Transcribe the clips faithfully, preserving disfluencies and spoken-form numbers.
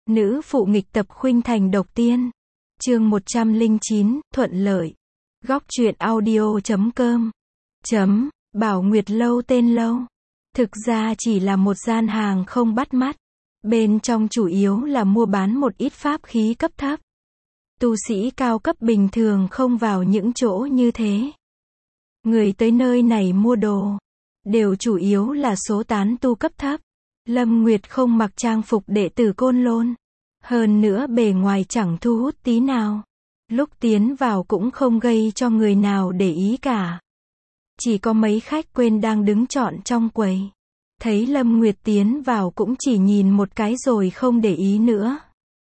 Nữ phụ nghịch tập khuynh thành độc tiên. Chương một trăm lẻ chín, thuận lợi. Góc truyện audio chấm com. Chấm, Bảo Nguyệt Lâu tên lâu. Thực ra chỉ là một gian hàng không bắt mắt. Bên trong chủ yếu là mua bán một ít pháp khí cấp thấp. Tu sĩ cao cấp bình thường không vào những chỗ như thế. Người tới nơi này mua đồ, đều chủ yếu là số tán tu cấp thấp. Lâm Nguyệt không mặc trang phục đệ tử Côn Lôn. Hơn nữa bề ngoài chẳng thu hút tí nào. Lúc tiến vào cũng không gây cho người nào để ý cả. Chỉ có mấy khách quên đang đứng trọn trong quầy. Thấy Lâm Nguyệt tiến vào cũng chỉ nhìn một cái rồi không để ý nữa.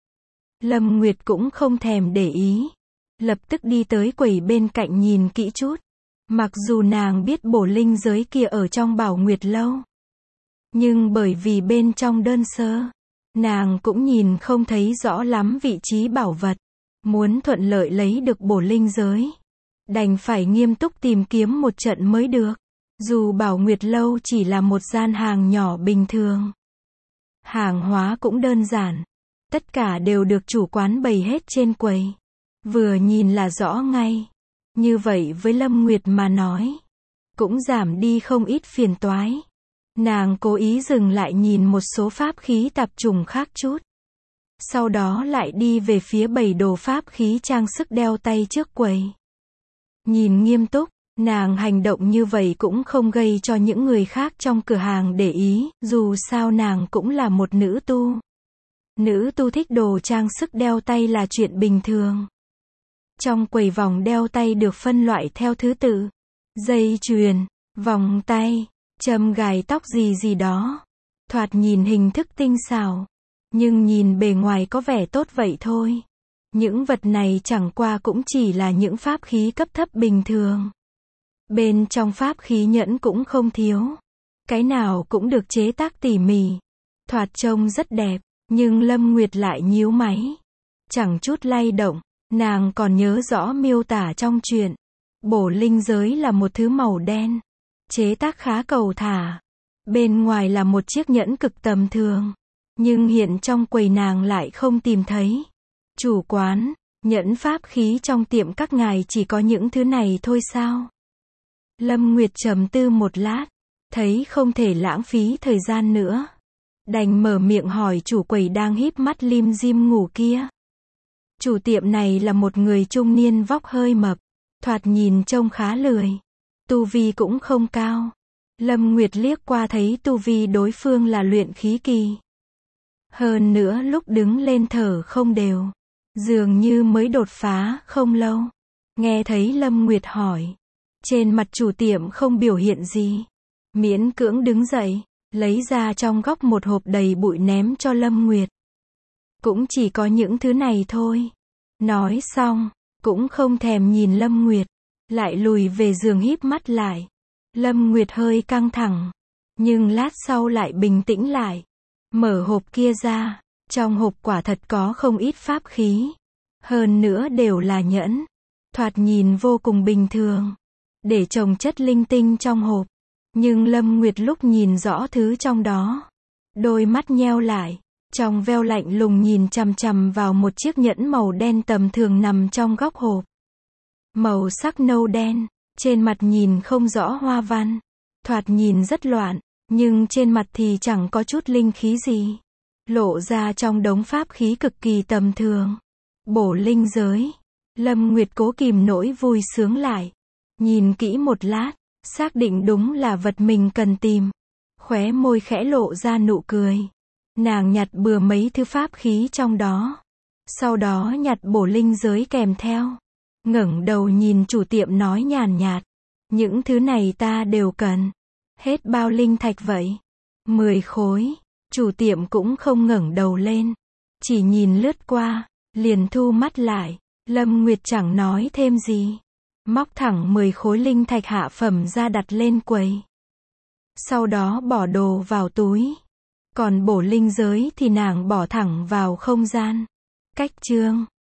Lâm Nguyệt cũng không thèm để ý. Lập tức đi tới quầy bên cạnh nhìn kỹ chút. Mặc dù nàng biết bổ linh giới kia ở trong Bảo Nguyệt Lâu. Nhưng bởi vì bên trong đơn sơ, nàng cũng nhìn không thấy rõ lắm vị trí bảo vật. Muốn thuận lợi lấy được bổ linh giới, đành phải nghiêm túc tìm kiếm một trận mới được. Dù Bảo Nguyệt Lâu chỉ là một gian hàng nhỏ bình thường. Hàng hóa cũng đơn giản. Tất cả đều được chủ quán bày hết trên quầy. Vừa nhìn là rõ ngay. Như vậy với Lâm Nguyệt mà nói, cũng giảm đi không ít phiền toái. Nàng cố ý dừng lại nhìn một số pháp khí tạp chủng khác chút. Sau đó lại đi về phía bày đồ pháp khí trang sức đeo tay trước quầy. Nhìn nghiêm túc, nàng hành động như vậy cũng không gây cho những người khác trong cửa hàng để ý, dù sao nàng cũng là một nữ tu. Nữ tu thích đồ trang sức đeo tay là chuyện bình thường. Trong quầy vòng đeo tay được phân loại theo thứ tự. Dây chuyền, vòng tay, châm gài tóc gì gì đó. Thoạt nhìn hình thức tinh xảo. Nhưng nhìn bề ngoài có vẻ tốt vậy thôi. Những vật này chẳng qua cũng chỉ là những pháp khí cấp thấp bình thường. Bên trong pháp khí nhẫn cũng không thiếu. Cái nào cũng được chế tác tỉ mỉ. Thoạt trông rất đẹp. Nhưng Lâm Nguyệt lại nhíu máy. Chẳng chút lay động. Nàng còn nhớ rõ miêu tả trong truyện. Bổ linh giới là một thứ màu đen. Chế tác khá cầu thả. Bên ngoài là một chiếc nhẫn cực tầm thường. Nhưng hiện trong quầy nàng lại không tìm thấy. Chủ quán, nhẫn pháp khí trong tiệm các ngài chỉ có những thứ này thôi sao? Lâm Nguyệt trầm tư một lát. Thấy không thể lãng phí thời gian nữa. Đành mở miệng hỏi chủ quầy đang híp mắt lim dim ngủ kia. Chủ tiệm này là một người trung niên vóc hơi mập. Thoạt nhìn trông khá lười. Tu vi cũng không cao. Lâm Nguyệt liếc qua thấy tu vi đối phương là luyện khí kỳ. Hơn nữa lúc đứng lên thở không đều. Dường như mới đột phá không lâu. Nghe thấy Lâm Nguyệt hỏi. Trên mặt chủ tiệm không biểu hiện gì. Miễn cưỡng đứng dậy. Lấy ra trong góc một hộp đầy bụi ném cho Lâm Nguyệt. Cũng chỉ có những thứ này thôi. Nói xong, cũng không thèm nhìn Lâm Nguyệt. Lại lùi về giường híp mắt lại. Lâm Nguyệt hơi căng thẳng. Nhưng lát sau lại bình tĩnh lại. Mở hộp kia ra. Trong hộp quả thật có không ít pháp khí. Hơn nữa đều là nhẫn. Thoạt nhìn vô cùng bình thường. Để trồng chất linh tinh trong hộp. Nhưng Lâm Nguyệt lúc nhìn rõ thứ trong đó. Đôi mắt nheo lại. Trong veo lạnh lùng nhìn chằm chằm vào một chiếc nhẫn màu đen tầm thường nằm trong góc hộp. Màu sắc nâu đen. Trên mặt nhìn không rõ hoa văn. Thoạt nhìn rất loạn. Nhưng trên mặt thì chẳng có chút linh khí gì. Lộ ra trong đống pháp khí cực kỳ tầm thường. Bổ linh giới. Lâm Nguyệt cố kìm nỗi vui sướng lại. Nhìn kỹ một lát. Xác định đúng là vật mình cần tìm. Khóe môi khẽ lộ ra nụ cười. Nàng nhặt bừa mấy thứ pháp khí trong đó. Sau đó nhặt bổ linh giới kèm theo. Ngẩng đầu nhìn chủ tiệm nói nhàn nhạt. Những thứ này ta đều cần. Hết bao linh thạch vậy? Mười khối. Chủ tiệm cũng không ngẩng đầu lên. Chỉ nhìn lướt qua. Liền thu mắt lại. Lâm Nguyệt chẳng nói thêm gì. Móc thẳng mười khối linh thạch hạ phẩm ra đặt lên quầy. Sau đó bỏ đồ vào túi. Còn bổ linh giới thì nàng bỏ thẳng vào không gian. Cách chương